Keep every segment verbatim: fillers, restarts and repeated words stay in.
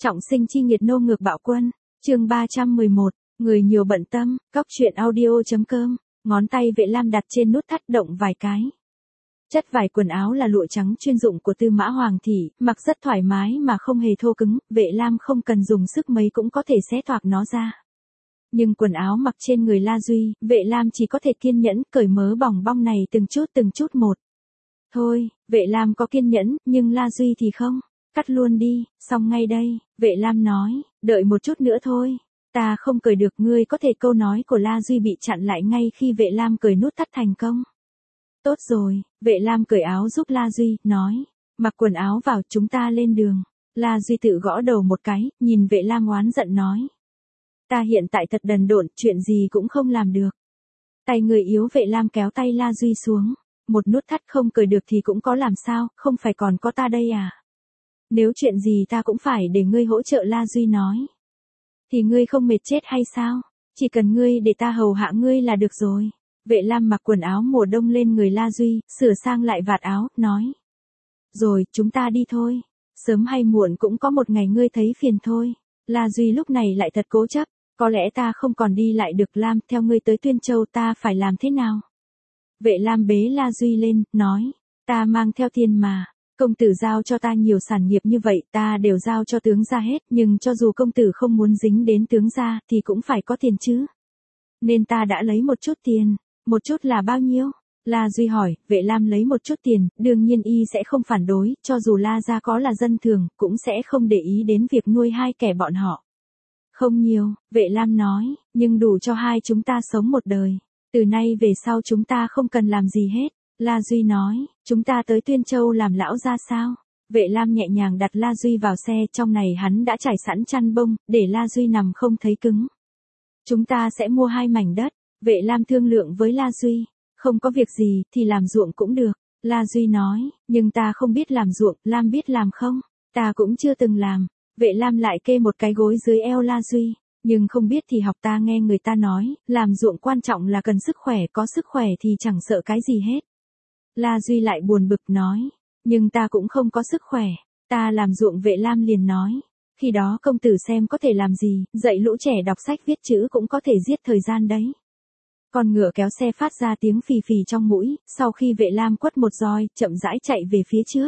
Trọng sinh chi nghiệt nô ngược bạo quân, chương ba trăm mười một, người nhiều bận tâm, cóc truyện audio.com, ngón tay Vệ Lam đặt trên nút thắt động vài cái. Chất vải quần áo là lụa trắng chuyên dụng của Tư Mã Hoàng thị, mặc rất thoải mái mà không hề thô cứng, Vệ Lam không cần dùng sức mấy cũng có thể xé toạc nó ra. Nhưng quần áo mặc trên người La Duy, Vệ Lam chỉ có thể kiên nhẫn cởi mớ bòng bong này từng chút từng chút một. Thôi, Vệ Lam có kiên nhẫn, nhưng La Duy thì không. Cắt luôn đi, xong ngay đây, Vệ Lam nói, đợi một chút nữa thôi. Ta không cởi được, ngươi có thể. Câu nói của La Duy bị chặn lại ngay khi Vệ Lam cởi nút thắt thành công. Tốt rồi, Vệ Lam cởi áo giúp La Duy, nói, mặc quần áo vào, chúng ta lên đường. La Duy tự gõ đầu một cái, nhìn Vệ Lam oán giận nói. Ta hiện tại thật đần độn, chuyện gì cũng không làm được. Tay người yếu. Vệ Lam kéo tay La Duy xuống. Một nút thắt không cởi được thì cũng có làm sao, không phải còn có ta đây à? Nếu chuyện gì ta cũng phải để ngươi hỗ trợ. La Duy nói. Thì ngươi không mệt chết hay sao? Chỉ cần ngươi để ta hầu hạ ngươi là được rồi. Vệ Lam mặc quần áo mùa đông lên người La Duy, sửa sang lại vạt áo, nói. Rồi, chúng ta đi thôi. Sớm hay muộn cũng có một ngày ngươi thấy phiền thôi. La Duy lúc này lại thật cố chấp. Có lẽ ta không còn đi lại được. Lam, theo ngươi tới Tuyên Châu ta phải làm thế nào? Vệ Lam bế La Duy lên, nói. Ta mang theo tiền mà. Công tử giao cho ta nhiều sản nghiệp như vậy, ta đều giao cho tướng gia hết, nhưng cho dù công tử không muốn dính đến tướng gia, thì cũng phải có tiền chứ. Nên ta đã lấy một chút tiền. Một chút là bao nhiêu? La Duy hỏi. Vệ Lam lấy một chút tiền, đương nhiên y sẽ không phản đối, cho dù La gia có là dân thường, cũng sẽ không để ý đến việc nuôi hai kẻ bọn họ. Không nhiều, Vệ Lam nói, nhưng đủ cho hai chúng ta sống một đời. Từ nay về sau chúng ta không cần làm gì hết. La Duy nói, chúng ta tới Tuyên Châu làm lão gia sao? Vệ Lam nhẹ nhàng đặt La Duy vào xe, trong này hắn đã trải sẵn chăn bông, để La Duy nằm không thấy cứng. Chúng ta sẽ mua hai mảnh đất. Vệ Lam thương lượng với La Duy, không có việc gì thì làm ruộng cũng được. La Duy nói, nhưng ta không biết làm ruộng. Lam biết làm không? Ta cũng chưa từng làm. Vệ Lam lại kê một cái gối dưới eo La Duy. Nhưng không biết thì học, ta nghe người ta nói, làm ruộng quan trọng là cần sức khỏe, có sức khỏe thì chẳng sợ cái gì hết. La Duy lại buồn bực nói, nhưng ta cũng không có sức khỏe, ta làm ruộng. Vệ Lam liền nói, khi đó công tử xem có thể làm gì, dạy lũ trẻ đọc sách viết chữ cũng có thể giết thời gian đấy. Con ngựa kéo xe phát ra tiếng phì phì trong mũi, sau khi Vệ Lam quất một roi, chậm rãi chạy về phía trước.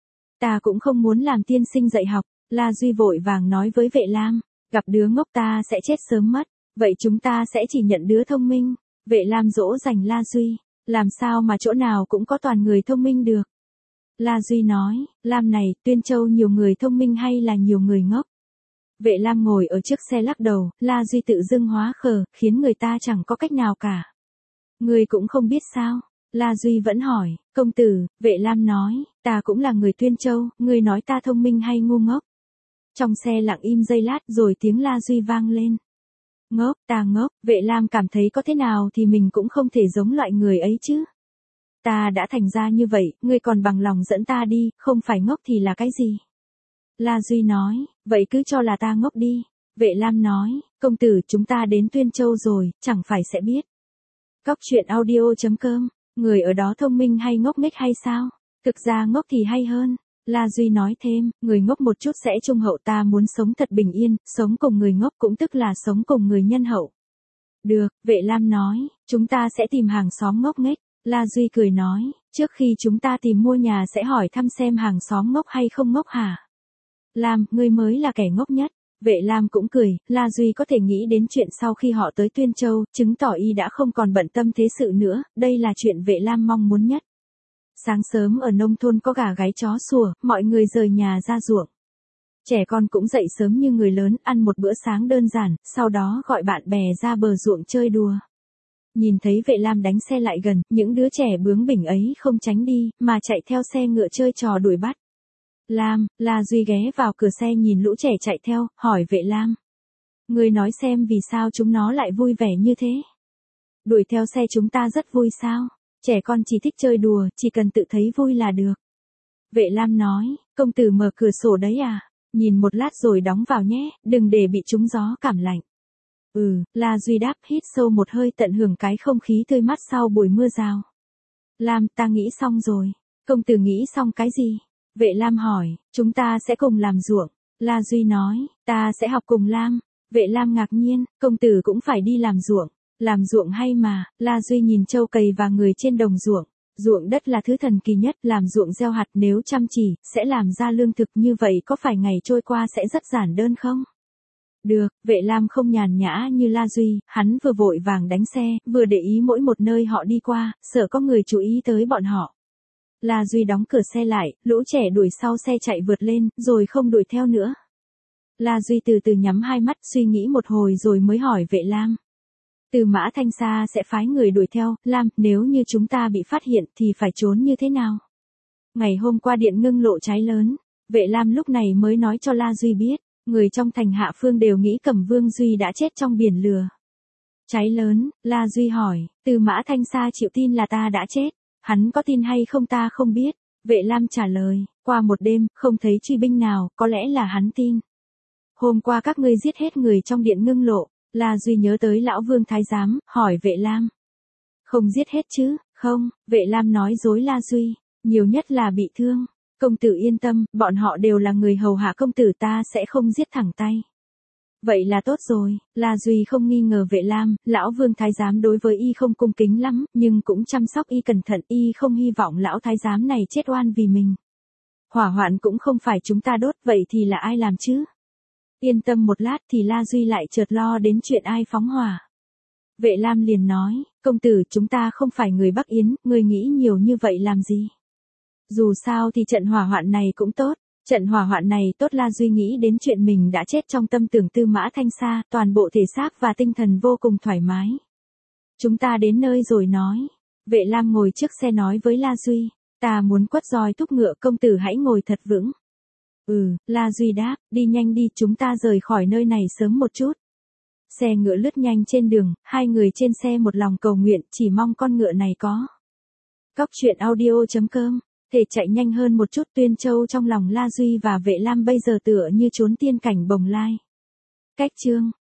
Ta cũng không muốn làm tiên sinh dạy học. La Duy vội vàng nói với Vệ Lam, gặp đứa ngốc ta sẽ chết sớm mất, vậy chúng ta sẽ chỉ nhận đứa thông minh. Vệ Lam dỗ dành La Duy, làm sao mà chỗ nào cũng có toàn người thông minh được. La Duy nói, Lam này, Tuyên Châu nhiều người thông minh hay là nhiều người ngốc? Vệ Lam ngồi ở trước xe lắc đầu. La Duy tự dưng hóa khờ, khiến người ta chẳng có cách nào cả. Ngươi cũng không biết sao? La Duy vẫn hỏi, công tử. Vệ Lam nói, ta cũng là người Tuyên Châu, ngươi nói ta thông minh hay ngu ngốc? Trong xe lặng im giây lát rồi tiếng La Duy vang lên. Ngốc, ta ngốc. Vệ Lam cảm thấy có thế nào thì mình cũng không thể giống loại người ấy chứ. Ta đã thành ra như vậy, ngươi còn bằng lòng dẫn ta đi, không phải ngốc thì là cái gì? La Duy nói, vậy cứ cho là ta ngốc đi. Vệ Lam nói, công tử, chúng ta đến Tuyên Châu rồi, chẳng phải sẽ biết. Cóc truyện audio.com, người ở đó thông minh hay ngốc nghếch hay sao? Thực ra ngốc thì hay hơn. La Duy nói thêm, người ngốc một chút sẽ trung hậu, ta muốn sống thật bình yên, sống cùng người ngốc cũng tức là sống cùng người nhân hậu. Được, Vệ Lam nói, chúng ta sẽ tìm hàng xóm ngốc nghếch. La Duy cười nói, trước khi chúng ta tìm mua nhà sẽ hỏi thăm xem hàng xóm ngốc hay không ngốc hả? Lam, ngươi mới là kẻ ngốc nhất. Vệ Lam cũng cười. La Duy có thể nghĩ đến chuyện sau khi họ tới Tuyên Châu, chứng tỏ y đã không còn bận tâm thế sự nữa, đây là chuyện Vệ Lam mong muốn nhất. Sáng sớm ở nông thôn có gà gáy chó sủa, mọi người rời nhà ra ruộng. Trẻ con cũng dậy sớm như người lớn, ăn một bữa sáng đơn giản, sau đó gọi bạn bè ra bờ ruộng chơi đùa. Nhìn thấy Vệ Lam đánh xe lại gần, những đứa trẻ bướng bỉnh ấy không tránh đi, mà chạy theo xe ngựa chơi trò đuổi bắt. Lam, La Duy ghé vào cửa xe nhìn lũ trẻ chạy theo, hỏi Vệ Lam. Ngươi nói xem vì sao chúng nó lại vui vẻ như thế? Đuổi theo xe chúng ta rất vui sao? Trẻ con chỉ thích chơi đùa, chỉ cần tự thấy vui là được. Vệ Lam nói, công tử mở cửa sổ đấy à? Nhìn một lát rồi đóng vào nhé, đừng để bị trúng gió cảm lạnh. Ừ, La Duy đáp, hít sâu một hơi tận hưởng cái không khí tươi mát sau buổi mưa rào. Lam, ta nghĩ xong rồi. Công tử nghĩ xong cái gì? Vệ Lam hỏi, chúng ta sẽ cùng làm ruộng. La Duy nói, ta sẽ học cùng Lam. Vệ Lam ngạc nhiên, công tử cũng phải đi làm ruộng. Làm ruộng hay mà, La Duy nhìn trâu cày và người trên đồng ruộng. Ruộng đất là thứ thần kỳ nhất, làm ruộng gieo hạt nếu chăm chỉ, sẽ làm ra lương thực, như vậy có phải ngày trôi qua sẽ rất giản đơn không? Được, Vệ Lam không nhàn nhã như La Duy, hắn vừa vội vàng đánh xe, vừa để ý mỗi một nơi họ đi qua, sợ có người chú ý tới bọn họ. La Duy đóng cửa xe lại, lũ trẻ đuổi sau xe chạy vượt lên, rồi không đuổi theo nữa. La Duy từ từ nhắm hai mắt suy nghĩ một hồi rồi mới hỏi Vệ Lam. Từ Mã Thanh Sa sẽ phái người đuổi theo, Lam, nếu như chúng ta bị phát hiện thì phải trốn như thế nào? Ngày hôm qua điện ngưng lộ cháy lớn, Vệ Lam lúc này mới nói cho La Duy biết, người trong thành Hạ Phương đều nghĩ Cẩm Vương Duy đã chết trong biển lửa. Cháy lớn, La Duy hỏi, Từ Mã Thanh Sa chịu tin là ta đã chết, hắn có tin hay không ta không biết. Vệ Lam trả lời, qua một đêm, không thấy truy binh nào, có lẽ là hắn tin. Hôm qua các ngươi giết hết người trong điện ngưng lộ. La Duy nhớ tới lão Vương Thái Giám, hỏi Vệ Lam. Không giết hết chứ, không, Vệ Lam nói dối La Duy, nhiều nhất là bị thương. Công tử yên tâm, bọn họ đều là người hầu hạ công tử, ta sẽ không giết thẳng tay. Vậy là tốt rồi, La Duy không nghi ngờ Vệ Lam, lão Vương Thái Giám đối với y không cung kính lắm, nhưng cũng chăm sóc y cẩn thận, y không hy vọng lão Thái Giám này chết oan vì mình. Hỏa hoạn cũng không phải chúng ta đốt, vậy thì là ai làm chứ? Yên tâm một lát thì La Duy lại chợt lo đến chuyện ai phóng hỏa. Vệ Lam liền nói, công tử chúng ta không phải người Bắc Yến, người nghĩ nhiều như vậy làm gì? Dù sao thì trận hỏa hoạn này cũng tốt, trận hỏa hoạn này tốt. La Duy nghĩ đến chuyện mình đã chết trong tâm tưởng Tư Mã Thanh Sa, toàn bộ thể xác và tinh thần vô cùng thoải mái. Chúng ta đến nơi rồi nói. Vệ Lam ngồi trước xe nói với La Duy, ta muốn quất roi thúc ngựa, công tử hãy ngồi thật vững. Ừ, La Duy đáp, đi nhanh đi, chúng ta rời khỏi nơi này sớm một chút. Xe ngựa lướt nhanh trên đường, hai người trên xe một lòng cầu nguyện, chỉ mong con ngựa này có. Cóc truyện audio chấm com, thể chạy nhanh hơn một chút. Tuyên Châu trong lòng La Duy và Vệ Lam bây giờ tựa như chốn tiên cảnh bồng lai. Cách chương